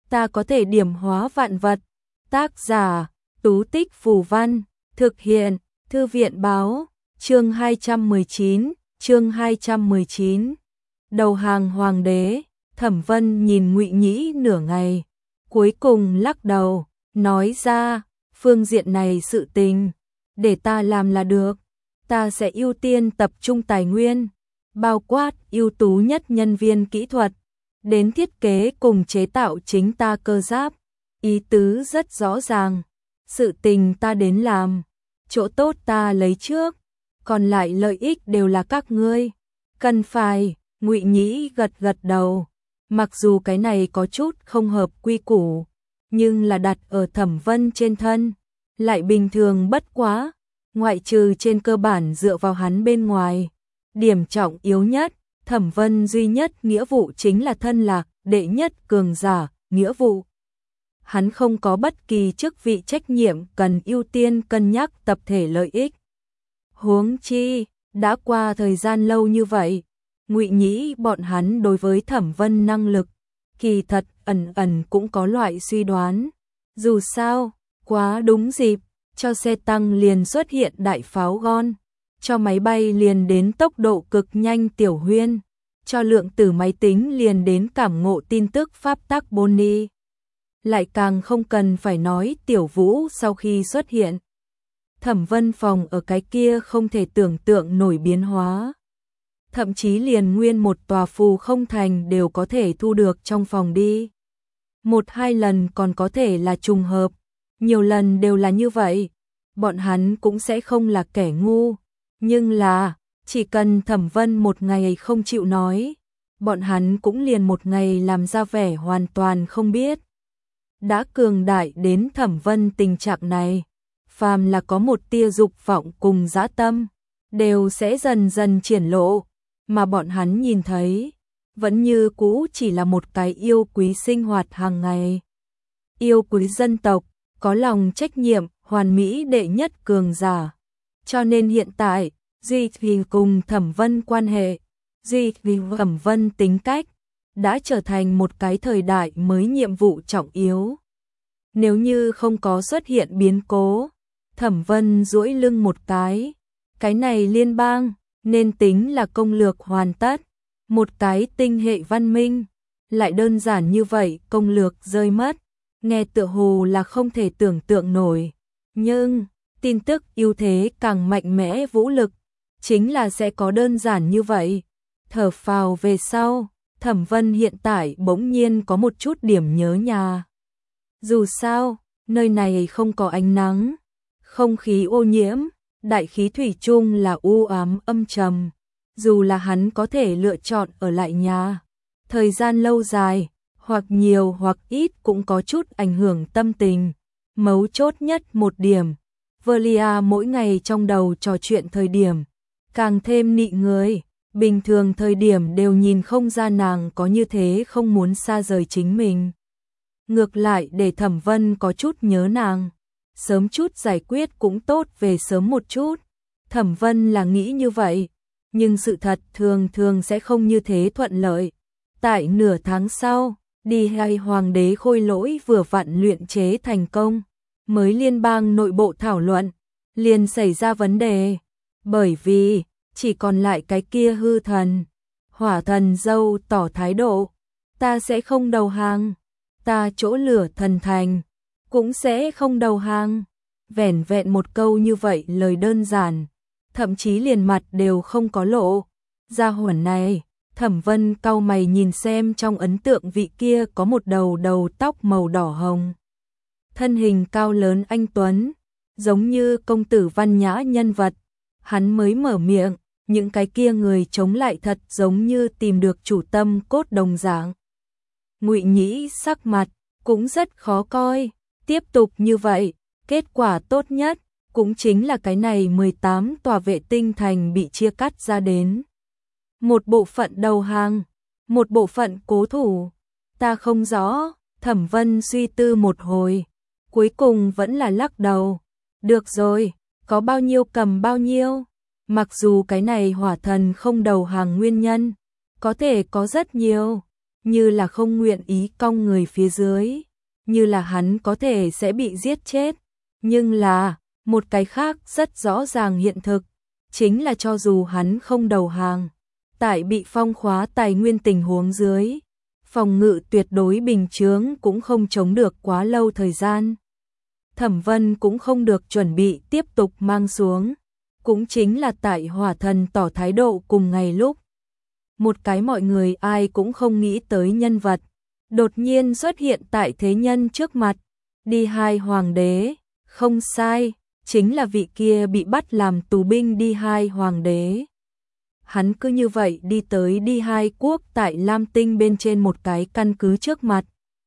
ta có thể điểm hóa vạn vật. Tác giả, Tú Tích Phù Văn, thực hiện, Thư viện Báo, chương 219. Đầu hàng hoàng đế. Thẩm Vân nhìn Ngụy Nhĩ nửa ngày, cuối cùng lắc đầu, nói ra, phương diện này sự tình, để ta làm là được. Ta sẽ ưu tiên tập trung tài nguyên, bao quát ưu tú nhất nhân viên kỹ thuật, đến thiết kế cùng chế tạo chính ta cơ giáp. Ý tứ rất rõ ràng, sự tình ta đến làm, chỗ tốt ta lấy trước, còn lại lợi ích đều là các ngươi. Cần phải, Ngụy Nhĩ gật đầu, mặc dù cái này có chút không hợp quy củ, nhưng là đặt ở Thẩm Vân trên thân, lại bình thường bất quá, ngoại trừ trên cơ bản dựa vào hắn bên ngoài. Điểm trọng yếu nhất, Thẩm Vân duy nhất nghĩa vụ chính là thân lạc đệ nhất cường giả, nghĩa vụ. Hắn không có bất kỳ chức vị trách nhiệm cần ưu tiên cân nhắc tập thể lợi ích. Huống chi, đã qua thời gian lâu như vậy, Ngụy Nhĩ bọn hắn đối với Thẩm Vân năng lực, kỳ thật ẩn cũng có loại suy đoán. Dù sao, quá đúng dịp, cho xe tăng liền xuất hiện đại pháo gon, cho máy bay liền đến tốc độ cực nhanh tiểu huyên, cho lượng tử máy tính liền đến cảm ngộ tin tức pháp tắc Bonnie. Lại càng không cần phải nói Tiểu Vũ sau khi xuất hiện. Thẩm Vân phòng ở cái kia không thể tưởng tượng nổi biến hóa. Thậm chí liền nguyên một tòa phù không thành đều có thể thu được trong phòng đi. 1-2 lần còn có thể là trùng hợp, nhiều lần đều là như vậy, bọn hắn cũng sẽ không là kẻ ngu. Nhưng là, chỉ cần Thẩm Vân một ngày không chịu nói, bọn hắn cũng liền một ngày làm ra vẻ hoàn toàn không biết. Đã cường đại đến Thẩm Vân tình trạng này, phàm là có một tia dục vọng cùng dã tâm, đều sẽ dần dần triển lộ, mà bọn hắn nhìn thấy, vẫn như cũ chỉ là một cái yêu quý sinh hoạt hàng ngày. Yêu quý dân tộc, có lòng trách nhiệm, hoàn mỹ đệ nhất cường giả. Cho nên hiện tại, duy vì cùng Thẩm Vân quan hệ, duy vì Thẩm Vân tính cách, đã trở thành một cái thời đại mới nhiệm vụ trọng yếu. Nếu như không có xuất hiện biến cố, Thẩm Vân duỗi lưng một cái này liên bang, nên tính là công lược hoàn tất. Một cái tinh hệ văn minh, lại đơn giản như vậy công lược rơi mất, nghe tựa hồ là không thể tưởng tượng nổi. Nhưng, tin tức ưu thế càng mạnh mẽ vũ lực, chính là sẽ có đơn giản như vậy. Thở phào về sau, Thẩm Vân hiện tại bỗng nhiên có một chút điểm nhớ nhà. Dù sao, nơi này không có ánh nắng, không khí ô nhiễm, đại khí thủy chung là u ám âm trầm. Dù là hắn có thể lựa chọn ở lại nhà, thời gian lâu dài, hoặc nhiều hoặc ít cũng có chút ảnh hưởng tâm tình. Mấu chốt nhất một điểm, Velia mỗi ngày trong đầu trò chuyện thời điểm, càng thêm nị người, bình thường thời điểm đều nhìn không ra nàng có như thế không muốn xa rời chính mình. Ngược lại để Thẩm Vân có chút nhớ nàng, sớm chút giải quyết cũng tốt về sớm một chút. Thẩm Vân là nghĩ như vậy, nhưng sự thật thường sẽ không như thế thuận lợi. Tại nửa tháng sau, đi hay hoàng đế khôi lỗi vừa vặn luyện chế thành công, mới liên bang nội bộ thảo luận, liền xảy ra vấn đề, bởi vì chỉ còn lại cái kia hư thần. Hỏa thần dâu tỏ thái độ, ta sẽ không đầu hàng, ta chỗ lửa thần thành, cũng sẽ không đầu hàng. Vẻn vẹn một câu như vậy lời đơn giản, thậm chí liền mặt đều không có lộ. Gia hỏa này, Thẩm Vân cau mày nhìn xem trong ấn tượng vị kia có một đầu tóc màu đỏ hồng. Thân hình cao lớn anh tuấn, giống như công tử văn nhã nhân vật. Hắn mới mở miệng, những cái kia người chống lại thật giống như tìm được chủ tâm cốt đồng dạng. Ngụy Nhĩ sắc mặt cũng rất khó coi, tiếp tục như vậy, kết quả tốt nhất cũng chính là cái này 18 tòa vệ tinh thành bị chia cắt ra đến. Một bộ phận đầu hàng, một bộ phận cố thủ, ta không rõ. Thẩm Vân suy tư một hồi, cuối cùng vẫn là lắc đầu. Được rồi, có bao nhiêu cầm bao nhiêu. Mặc dù cái này hỏa thần không đầu hàng nguyên nhân, có thể có rất nhiều, như là không nguyện ý cong người phía dưới, như là hắn có thể sẽ bị giết chết. Nhưng là, một cái khác rất rõ ràng hiện thực, chính là cho dù hắn không đầu hàng, tại bị phong khóa tài nguyên tình huống dưới, phòng ngự tuyệt đối bình chướng cũng không chống được quá lâu thời gian. Thẩm Vân cũng không được chuẩn bị tiếp tục mang xuống, cũng chính là tại Hỏa Thần tỏ thái độ cùng ngày lúc. Một cái mọi người ai cũng không nghĩ tới nhân vật, đột nhiên xuất hiện tại thế nhân trước mặt, đi hai hoàng đế, không sai, chính là vị kia bị bắt làm tù binh đi hai hoàng đế. Hắn cứ như vậy đi tới đi hai quốc tại Lam Tinh bên trên một cái căn cứ trước mặt.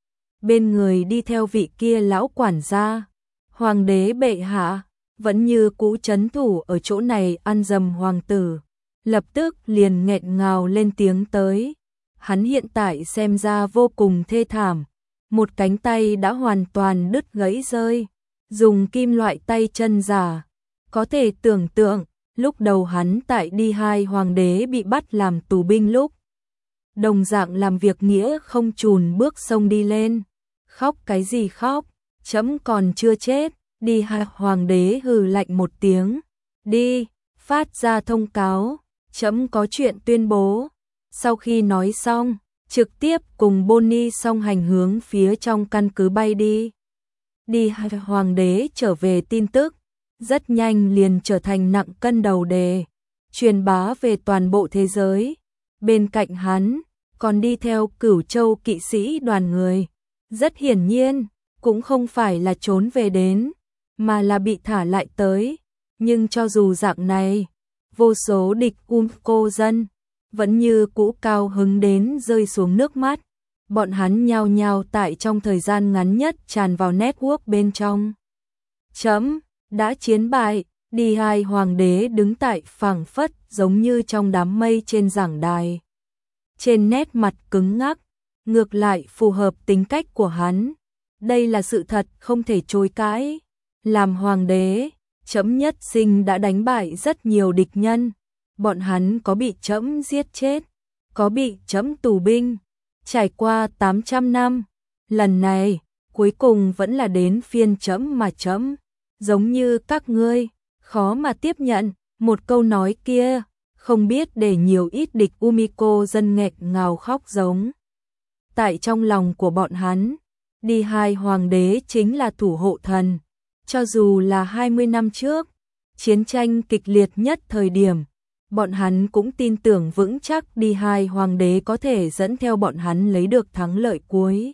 Bên người đi theo vị kia lão quản gia, hoàng đế bệ hạ, vẫn như cũ trấn thủ ở chỗ này ăn dầm hoàng tử. Lập tức liền nghẹn ngào lên tiếng tới. Hắn hiện tại xem ra vô cùng thê thảm, một cánh tay đã hoàn toàn đứt gãy rơi, dùng kim loại tay chân giả. Có thể tưởng tượng, lúc đầu hắn tại đi hai hoàng đế bị bắt làm tù binh lúc. Đồng dạng làm việc nghĩa không chùn bước sông đi lên. Khóc cái gì khóc, chấm còn chưa chết. Đi hai hoàng đế hừ lạnh một tiếng. Đi, phát ra thông cáo, chấm có chuyện tuyên bố. Sau khi nói xong, trực tiếp cùng Bonnie song hành hướng phía trong căn cứ bay đi. Đi hai hoàng đế trở về tin tức, rất nhanh liền trở thành nặng cân đầu đề, truyền bá về toàn bộ thế giới. Bên cạnh hắn, còn đi theo Cửu Châu kỵ sĩ đoàn người. Rất hiển nhiên, cũng không phải là trốn về đến, mà là bị thả lại tới. Nhưng cho dù dạng này, vô số địch cô dân vẫn như cũ cao hứng đến rơi xuống nước mắt. Bọn hắn nhao nhao tại trong thời gian ngắn nhất tràn vào network bên trong. Chấm, đã chiến bại, đi hai hoàng đế đứng tại phảng phất giống như trong đám mây trên giảng đài. Trên nét mặt cứng ngắc, ngược lại phù hợp tính cách của hắn. Đây là sự thật không thể chối cãi. Làm hoàng đế, chấm nhất sinh đã đánh bại rất nhiều địch nhân. Bọn hắn có bị chấm giết chết, có bị chấm tù binh. Trải qua 800 năm, lần này, cuối cùng vẫn là đến phiên chấm mà chấm. Giống như các ngươi, khó mà tiếp nhận, một câu nói kia, không biết để nhiều ít địch Umiko dân nghẹt ngào khóc giống. Tại trong lòng của bọn hắn, đi hai hoàng đế chính là thủ hộ thần. Cho dù là 20 năm trước, chiến tranh kịch liệt nhất thời điểm, bọn hắn cũng tin tưởng vững chắc đi hai hoàng đế có thể dẫn theo bọn hắn lấy được thắng lợi cuối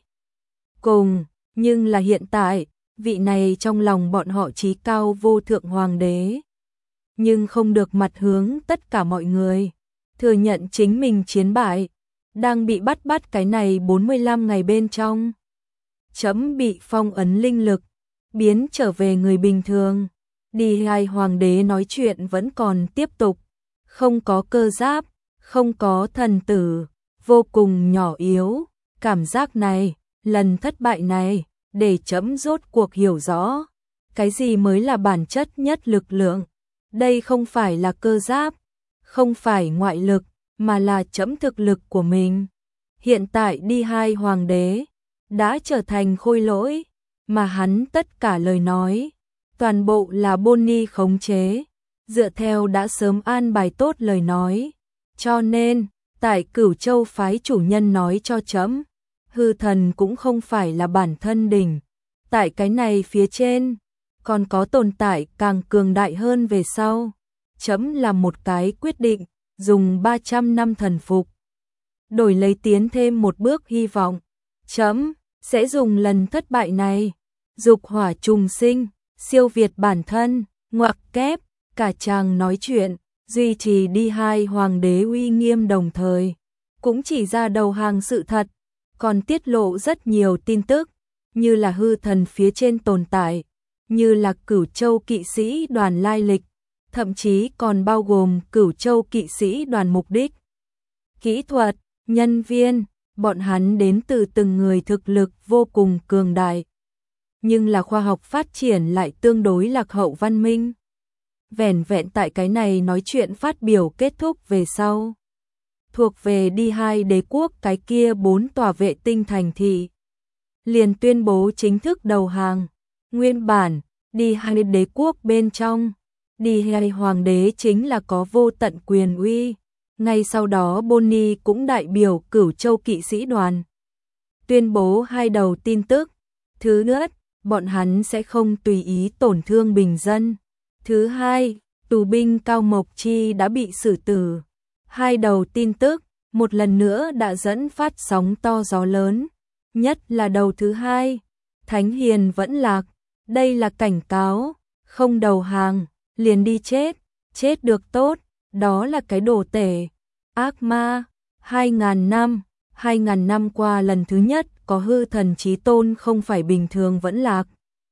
cùng. Nhưng là hiện tại, vị này trong lòng bọn họ chí cao vô thượng hoàng đế, nhưng không được mặt hướng tất cả mọi người, thừa nhận chính mình chiến bại, đang bị bắt cái này 45 ngày bên trong. Chấm bị phong ấn linh lực, biến trở về người bình thường. Đi hai hoàng đế nói chuyện vẫn còn tiếp tục, không có cơ giáp, không có thần tử, vô cùng nhỏ yếu. Cảm giác này, lần thất bại này, để chấm rốt cuộc hiểu rõ, cái gì mới là bản chất nhất lực lượng. Đây không phải là cơ giáp, không phải ngoại lực, mà là chấm thực lực của mình. Hiện tại đi hai hoàng đế, đã trở thành khôi lỗi, mà hắn tất cả lời nói, toàn bộ là Bonnie khống chế, dựa theo đã sớm an bài tốt lời nói. Cho nên, tại Cửu Châu phái chủ nhân nói cho chấm, hư thần cũng không phải là bản thân đỉnh. Tại cái này phía trên, còn có tồn tại càng cường đại hơn về sau. Chấm làm một cái quyết định, dùng 300 năm thần phục, đổi lấy tiến thêm một bước hy vọng. Chấm sẽ dùng lần thất bại này, dục hỏa trùng sinh, siêu việt bản thân, ngoặc kép, cả chàng nói chuyện, duy trì đi hai hoàng đế uy nghiêm đồng thời, cũng chỉ ra đầu hàng sự thật, còn tiết lộ rất nhiều tin tức, như là hư thần phía trên tồn tại, như là Cửu Châu kỵ sĩ đoàn lai lịch, thậm chí còn bao gồm Cửu Châu kỵ sĩ đoàn mục đích, kỹ thuật, nhân viên, bọn hắn đến từ từng người thực lực vô cùng cường đại. Nhưng là khoa học phát triển lại tương đối lạc hậu văn minh. Vẻn vẹn tại cái này nói chuyện phát biểu kết thúc về sau. thuộc về đi hai đế quốc cái kia 4 tòa vệ tinh thành thị, liền tuyên bố chính thức đầu hàng. Nguyên bản, đi hai đế quốc bên trong, đi hai hoàng đế chính là có vô tận quyền uy. Ngay sau đó Bonnie cũng đại biểu Cửu Châu kỵ sĩ đoàn, tuyên bố hai đầu tin tức. Thứ nhất, bọn hắn sẽ không tùy ý tổn thương bình dân. Thứ hai, tù binh Cao Mộc Chi đã bị xử tử. Hai đầu tin tức, một lần nữa đã dẫn phát sóng to gió lớn. Nhất là đầu thứ hai, Thánh Hiền vẫn lạc. Đây là cảnh cáo, không đầu hàng, liền đi chết, chết được tốt, đó là cái đồ tể. Ác ma, 2.000 năm qua lần thứ nhất có hư thần chí tôn không phải bình thường vẫn lạc.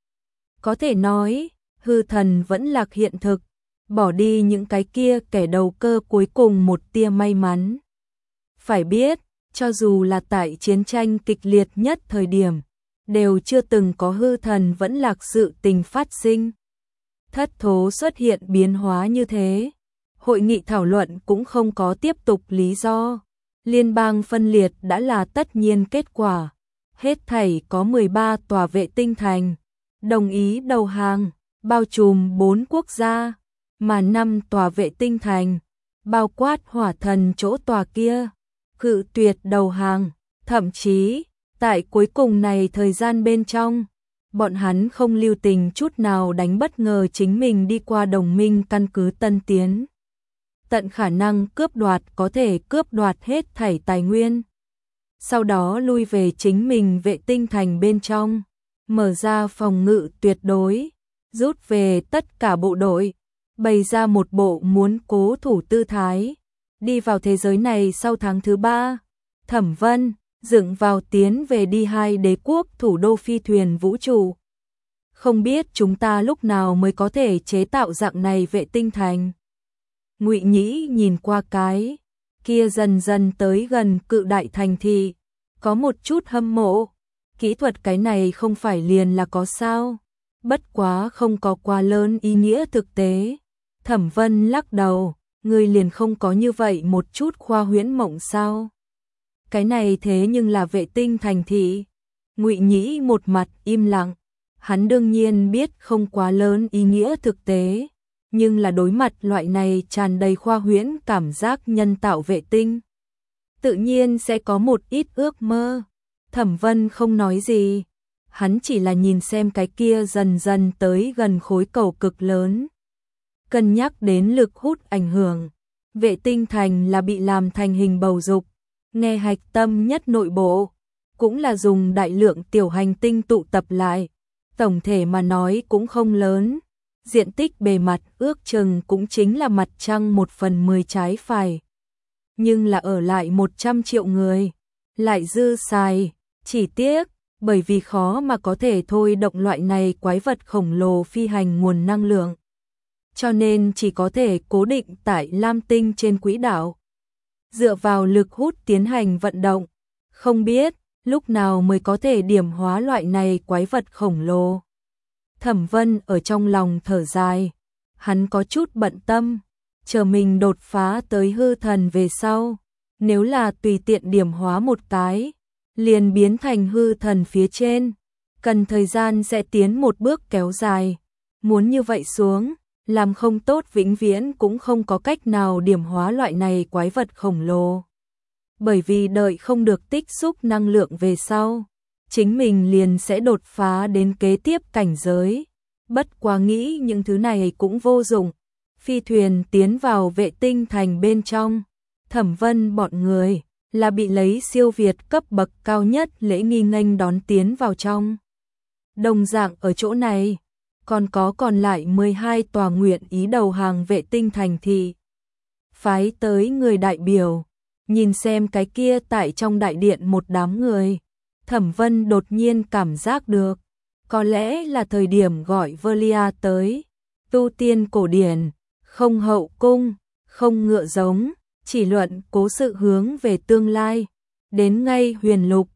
Có thể nói, hư thần vẫn lạc hiện thực, bỏ đi những cái kia kẻ đầu cơ cuối cùng một tia may mắn. Phải biết, cho dù là tại chiến tranh kịch liệt nhất thời điểm, đều chưa từng có hư thần vẫn lạc sự tình phát sinh. Thất thố xuất hiện biến hóa như thế. Hội nghị thảo luận cũng không có tiếp tục lý do. Liên bang phân liệt đã là tất nhiên kết quả. Hết thảy có 13 tòa vệ tinh thành đồng ý đầu hàng, bao trùm 4 quốc gia, mà 5 tòa vệ tinh thành, bao quát hỏa thần chỗ tòa kia, cự tuyệt đầu hàng. Thậm chí, tại cuối cùng này thời gian bên trong, bọn hắn không lưu tình chút nào đánh bất ngờ chính mình đi qua đồng minh căn cứ Tân Tiến. Tận khả năng cướp đoạt có thể cướp đoạt hết thảy tài nguyên. Sau đó lui về chính mình vệ tinh thành bên trong, mở ra phòng ngự tuyệt đối, rút về tất cả bộ đội, bày ra một bộ muốn cố thủ tư thái. Đi vào thế giới này sau tháng thứ 3, Thẩm Vân dựng vào tiến về đi hai đế quốc thủ đô phi thuyền vũ trụ. Không biết chúng ta lúc nào mới có thể chế tạo dạng này vệ tinh thành. Ngụy Nhĩ nhìn qua cái kia dần dần tới gần cự đại thành thị, có một chút hâm mộ. Kỹ thuật cái này không phải liền là có sao, bất quá không có quá lớn ý nghĩa thực tế. Thẩm Vân lắc đầu, người liền không có như vậy một chút khoa huyễn mộng sao? Cái này thế nhưng là vệ tinh thành thị. Ngụy Nhĩ một mặt im lặng, hắn đương nhiên biết không quá lớn ý nghĩa thực tế, nhưng là đối mặt loại này tràn đầy khoa huyễn cảm giác nhân tạo vệ tinh, tự nhiên sẽ có một ít ước mơ. Thẩm Vân không nói gì, hắn chỉ là nhìn xem cái kia dần dần tới gần khối cầu cực lớn. Cân nhắc đến lực hút ảnh hưởng, vệ tinh thành là bị làm thành hình bầu dục, nghe hạch tâm nhất nội bộ, cũng là dùng đại lượng tiểu hành tinh tụ tập lại. Tổng thể mà nói cũng không lớn, diện tích bề mặt ước chừng cũng chính là mặt trăng 1/10 trái phải. Nhưng là ở lại 100 triệu người, lại dư xài, chỉ tiếc, bởi vì khó mà có thể thôi động loại này quái vật khổng lồ phi hành nguồn năng lượng. Cho nên chỉ có thể cố định tại Lam Tinh trên quỹ đạo, dựa vào lực hút tiến hành vận động, không biết lúc nào mới có thể điểm hóa loại này quái vật khổng lồ. Thẩm Vân ở trong lòng thở dài, hắn có chút bận tâm, chờ mình đột phá tới hư thần về sau, nếu là tùy tiện điểm hóa một cái, liền biến thành hư thần phía trên, cần thời gian sẽ tiến một bước kéo dài, muốn như vậy xuống, làm không tốt vĩnh viễn cũng không có cách nào điểm hóa loại này quái vật khổng lồ. Bởi vì đợi không được tích xúc năng lượng về sau, chính mình liền sẽ đột phá đến kế tiếp cảnh giới. Bất quá nghĩ những thứ này cũng vô dụng. Phi thuyền tiến vào vệ tinh thành bên trong, Thẩm Vân bọn người là bị lấy siêu việt cấp bậc cao nhất lễ nghi nghênh đón tiến vào trong. Đồng dạng ở chỗ này, còn lại 12 tòa nguyện ý đầu hàng vệ tinh thành thị. Phái tới người đại biểu, nhìn xem cái kia tại trong đại điện một đám người, Thẩm Vân đột nhiên cảm giác được, có lẽ là thời điểm gọi Velia tới. Tu tiên cổ điển, không hậu cung, không ngựa giống, chỉ luận cố sự hướng về tương lai, đến ngay huyền lục,